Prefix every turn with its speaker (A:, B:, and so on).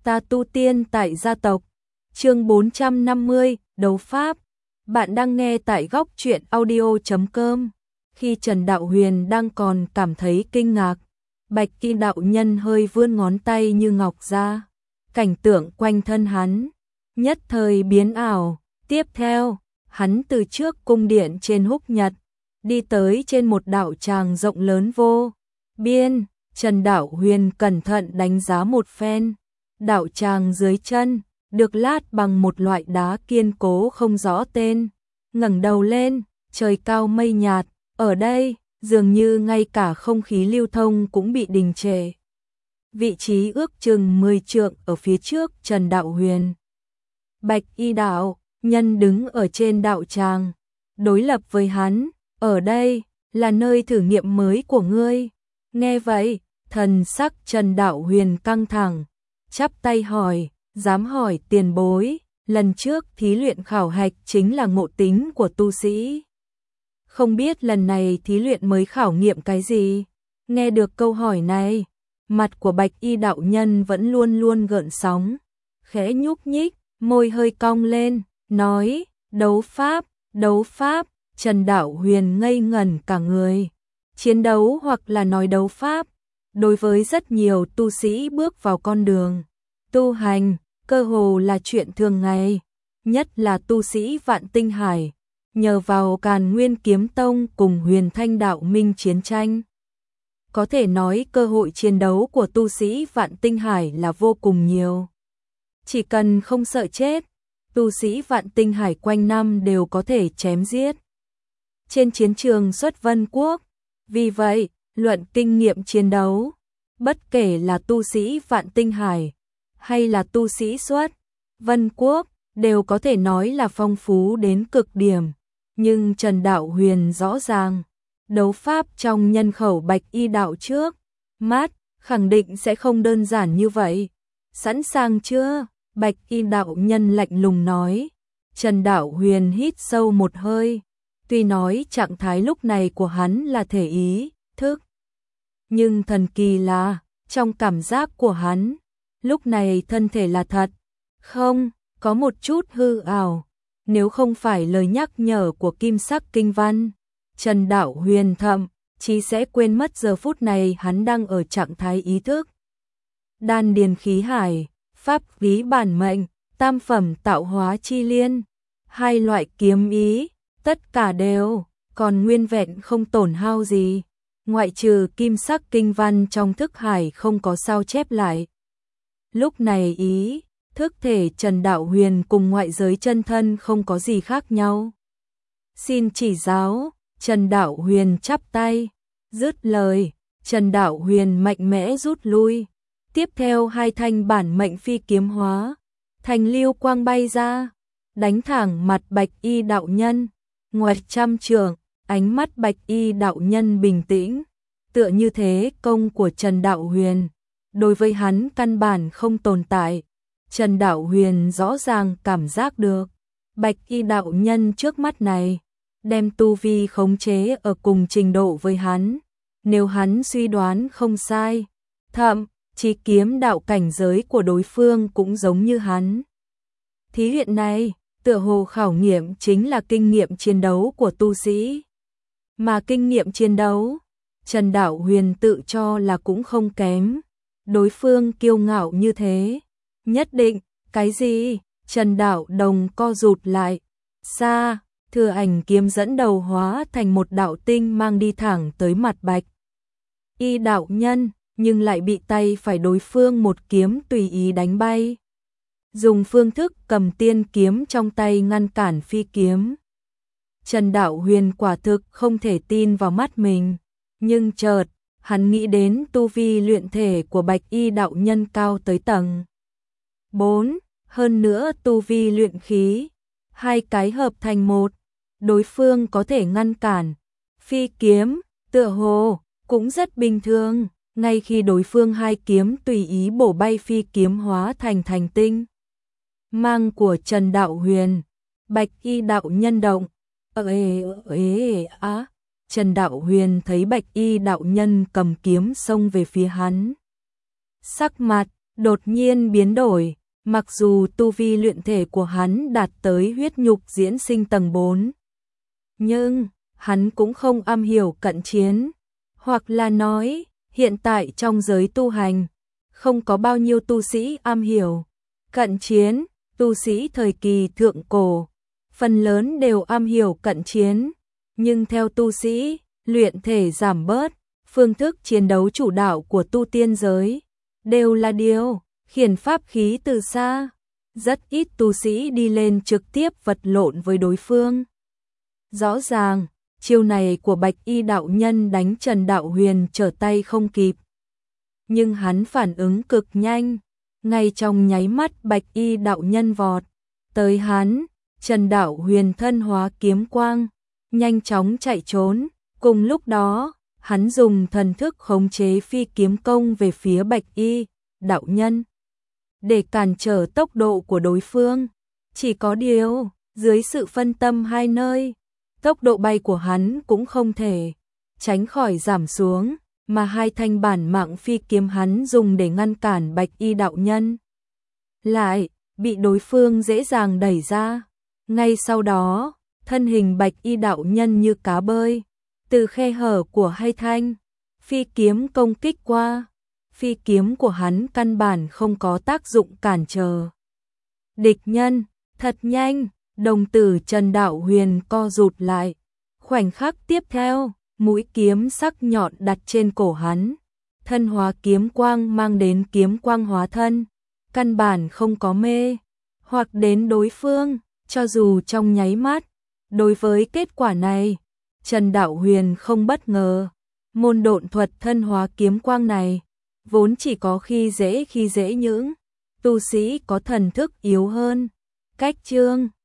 A: Ta tu tiên tại gia tộc. Chương 450, đấu pháp. Bạn đang nghe tại góc truyện audio.com. Khi Trần Đạo Huyền đang còn cảm thấy kinh ngạc, Bạch Y đạo nhân hơi vươn ngón tay như ngọc ra. Cảnh tượng quanh thân hắn nhất thời biến ảo. Tiếp theo, hắn từ trước cung điện trên Húc Nhật đi tới trên một đạo tràng rộng lớn vô biên. Trần Đạo Huyền cẩn thận đánh giá một phen. Đạo tràng dưới chân được lát bằng một loại đá kiên cố không rõ tên. Ngẩng đầu lên, trời cao mây nhạt, ở đây dường như ngay cả không khí lưu thông cũng bị đình trệ. Vị trí ước chừng 10 trượng ở phía trước Trần Đạo Huyền. Bạch Y đạo nhân đứng ở trên đạo tràng, đối lập với hắn, ở đây là nơi thử nghiệm mới của ngươi. Nghe vậy, thần sắc Trần Đạo Huyền căng thẳng, chắp tay hỏi, dám hỏi tiền bối, lần trước thí luyện khảo hạch chính là ngộ tính của tu sĩ. Không biết lần này thí luyện mới khảo nghiệm cái gì? Nghe được câu hỏi này, mặt của Bạch Y đạo nhân vẫn luôn luôn gợn sóng, khẽ nhúc nhích, môi hơi cong lên, nói, đấu pháp, đấu pháp. Trần Đạo Huyền ngây ngẩn cả người. Chiến đấu hoặc là nói đấu pháp, đối với rất nhiều tu sĩ bước vào con đường tu hành, cơ hồ là chuyện thường ngày, nhất là tu sĩ Vạn Tinh Hải, nhờ vào Càn Nguyên Kiếm Tông cùng Huyền Thanh Đạo Minh chiến tranh. Có thể nói cơ hội chiến đấu của tu sĩ Vạn Tinh Hải là vô cùng nhiều. Chỉ cần không sợ chết, tu sĩ Vạn Tinh Hải quanh năm đều có thể chém giết trên chiến trường Xuất Vân Quốc. Vì vậy, luận kinh nghiệm chiến đấu, bất kể là tu sĩ Vạn Tinh Hải hay là tu sĩ Xuất Vân Quốc, đều có thể nói là phong phú đến cực điểm. Nhưng Trần Đạo Huyền rõ ràng, đấu pháp trong nhân khẩu Bạch Y đạo trước mắt khẳng định sẽ không đơn giản như vậy. Sẵn sàng chưa? Bạch Y đạo nhân lạnh lùng nói. Trần Đạo Huyền hít sâu một hơi. Tuy nói trạng thái lúc này của hắn là thể ý thức, nhưng thần kỳ là, trong cảm giác của hắn, lúc này thân thể là thật, không có một chút hư ảo. Nếu không phải lời nhắc nhở của Kim Sắc Kinh Văn, Trần Đạo Huyền thậm chí sẽ quên mất giờ phút này hắn đang ở trạng thái ý thức. Đan điền khí hải, pháp khí bản mệnh, tam phẩm tạo hóa chi liên, hai loại kiếm ý, tất cả đều còn nguyên vẹn không tổn hao gì, ngoại trừ Kim Sắc Kinh Văn trong thức hải không có sao chép lại. Lúc này ý thức thể Trần Đạo Huyền cùng ngoại giới chân thân không có gì khác nhau. Xin chỉ giáo. Trần Đạo Huyền chắp tay, dứt lời, Trần Đạo Huyền mạnh mẽ rút lui. Tiếp theo hai thanh bản mệnh phi kiếm hóa thành lưu quang bay ra, đánh thẳng mặt Bạch Y đạo nhân. Ngoặt trăm trượng, ánh mắt Bạch Y đạo nhân bình tĩnh, tựa như thế công của Trần Đạo Huyền đối với hắn căn bản không tồn tại. Trần Đạo Huyền rõ ràng cảm giác được, Bạch Y đạo nhân trước mắt này đem tu vi khống chế ở cùng trình độ với hắn. Nếu hắn suy đoán không sai, thậm chí kiếm đạo cảnh giới của đối phương cũng giống như hắn. Thí luyện này tựa hồ khảo nghiệm chính là kinh nghiệm chiến đấu của tu sĩ. Mà kinh nghiệm chiến đấu, Trần Đạo Huyền tự cho là cũng không kém. Đối phương kiêu ngạo như thế, nhất định, cái gì? Trần Đạo Đồng co rụt lại. Xa, Thừa Ảnh kiếm dẫn đầu hóa thành một đạo tinh mang đi thẳng tới mặt Bạch Y đạo nhân, nhưng lại bị tay phải đối phương một kiếm tùy ý đánh bay. Dùng phương thức cầm tiên kiếm trong tay ngăn cản phi kiếm. Trần Đạo Huyền quả thực không thể tin vào mắt mình, nhưng chợt hắn nghĩ đến tu vi luyện thể của Bạch Y đạo nhân cao tới tầng 4, hơn nữa tu vi luyện khí, hai cái hợp thành một, đối phương có thể ngăn cản phi kiếm, tựa hồ cũng rất bình thường. Ngay khi đối phương hai kiếm tùy ý bổ bay phi kiếm hóa thành thành tinh mang của Trần Đạo Huyền, Bạch Y đạo nhân động. Trần Đạo Huyền thấy Bạch Y đạo nhân cầm kiếm xông về phía hắn. Sắc mặt đột nhiên biến đổi, mặc dù tu vi luyện thể của hắn đạt tới huyết nhục diễn sinh tầng 4. Nhưng, hắn cũng không am hiểu cận chiến, hoặc là nói, hiện tại trong giới tu hành, không có bao nhiêu tu sĩ am hiểu cận chiến, tu sĩ thời kỳ thượng cổ, phần lớn đều am hiểu cận chiến, nhưng theo tu sĩ, luyện thể giảm bớt, phương thức chiến đấu chủ đạo của tu tiên giới, đều là điều khiển pháp khí từ xa, rất ít tu sĩ đi lên trực tiếp vật lộn với đối phương. Rõ ràng, chiêu này của Bạch Y đạo nhân đánh Trần Đạo Huyền trở tay không kịp. Nhưng hắn phản ứng cực nhanh, ngay trong nháy mắt Bạch Y đạo nhân vọt tới hắn, Trần Đạo Huyền thân hóa kiếm quang, nhanh chóng chạy trốn, cùng lúc đó, hắn dùng thần thức khống chế phi kiếm công về phía Bạch Y đạo nhân để cản trở tốc độ của đối phương. Chỉ có điều, dưới sự phân tâm hai nơi, tốc độ bay của hắn cũng không thể tránh khỏi giảm xuống, mà hai thanh bản mạng phi kiếm hắn dùng để ngăn cản Bạch Y đạo nhân lại bị đối phương dễ dàng đẩy ra. Ngay sau đó, thân hình Bạch Y đạo nhân như cá bơi từ khe hở của hai thanh phi kiếm công kích qua. Phi kiếm của hắn căn bản không có tác dụng cản trở địch nhân. Thật nhanh, đồng tử Trần Đạo Huyền co rụt lại. Khoảnh khắc tiếp theo, mũi kiếm sắc nhọn đặt trên cổ hắn, thân hóa kiếm quang mang đến kiếm quang hóa thân, căn bản không có mê hoặc đến đối phương, cho dù trong nháy mắt. Đối với kết quả này, Trần Đạo Huyền không bất ngờ. Môn độn thuật thân hóa kiếm quang này vốn chỉ có khi dễ những tu sĩ có thần thức yếu hơn. Cách chương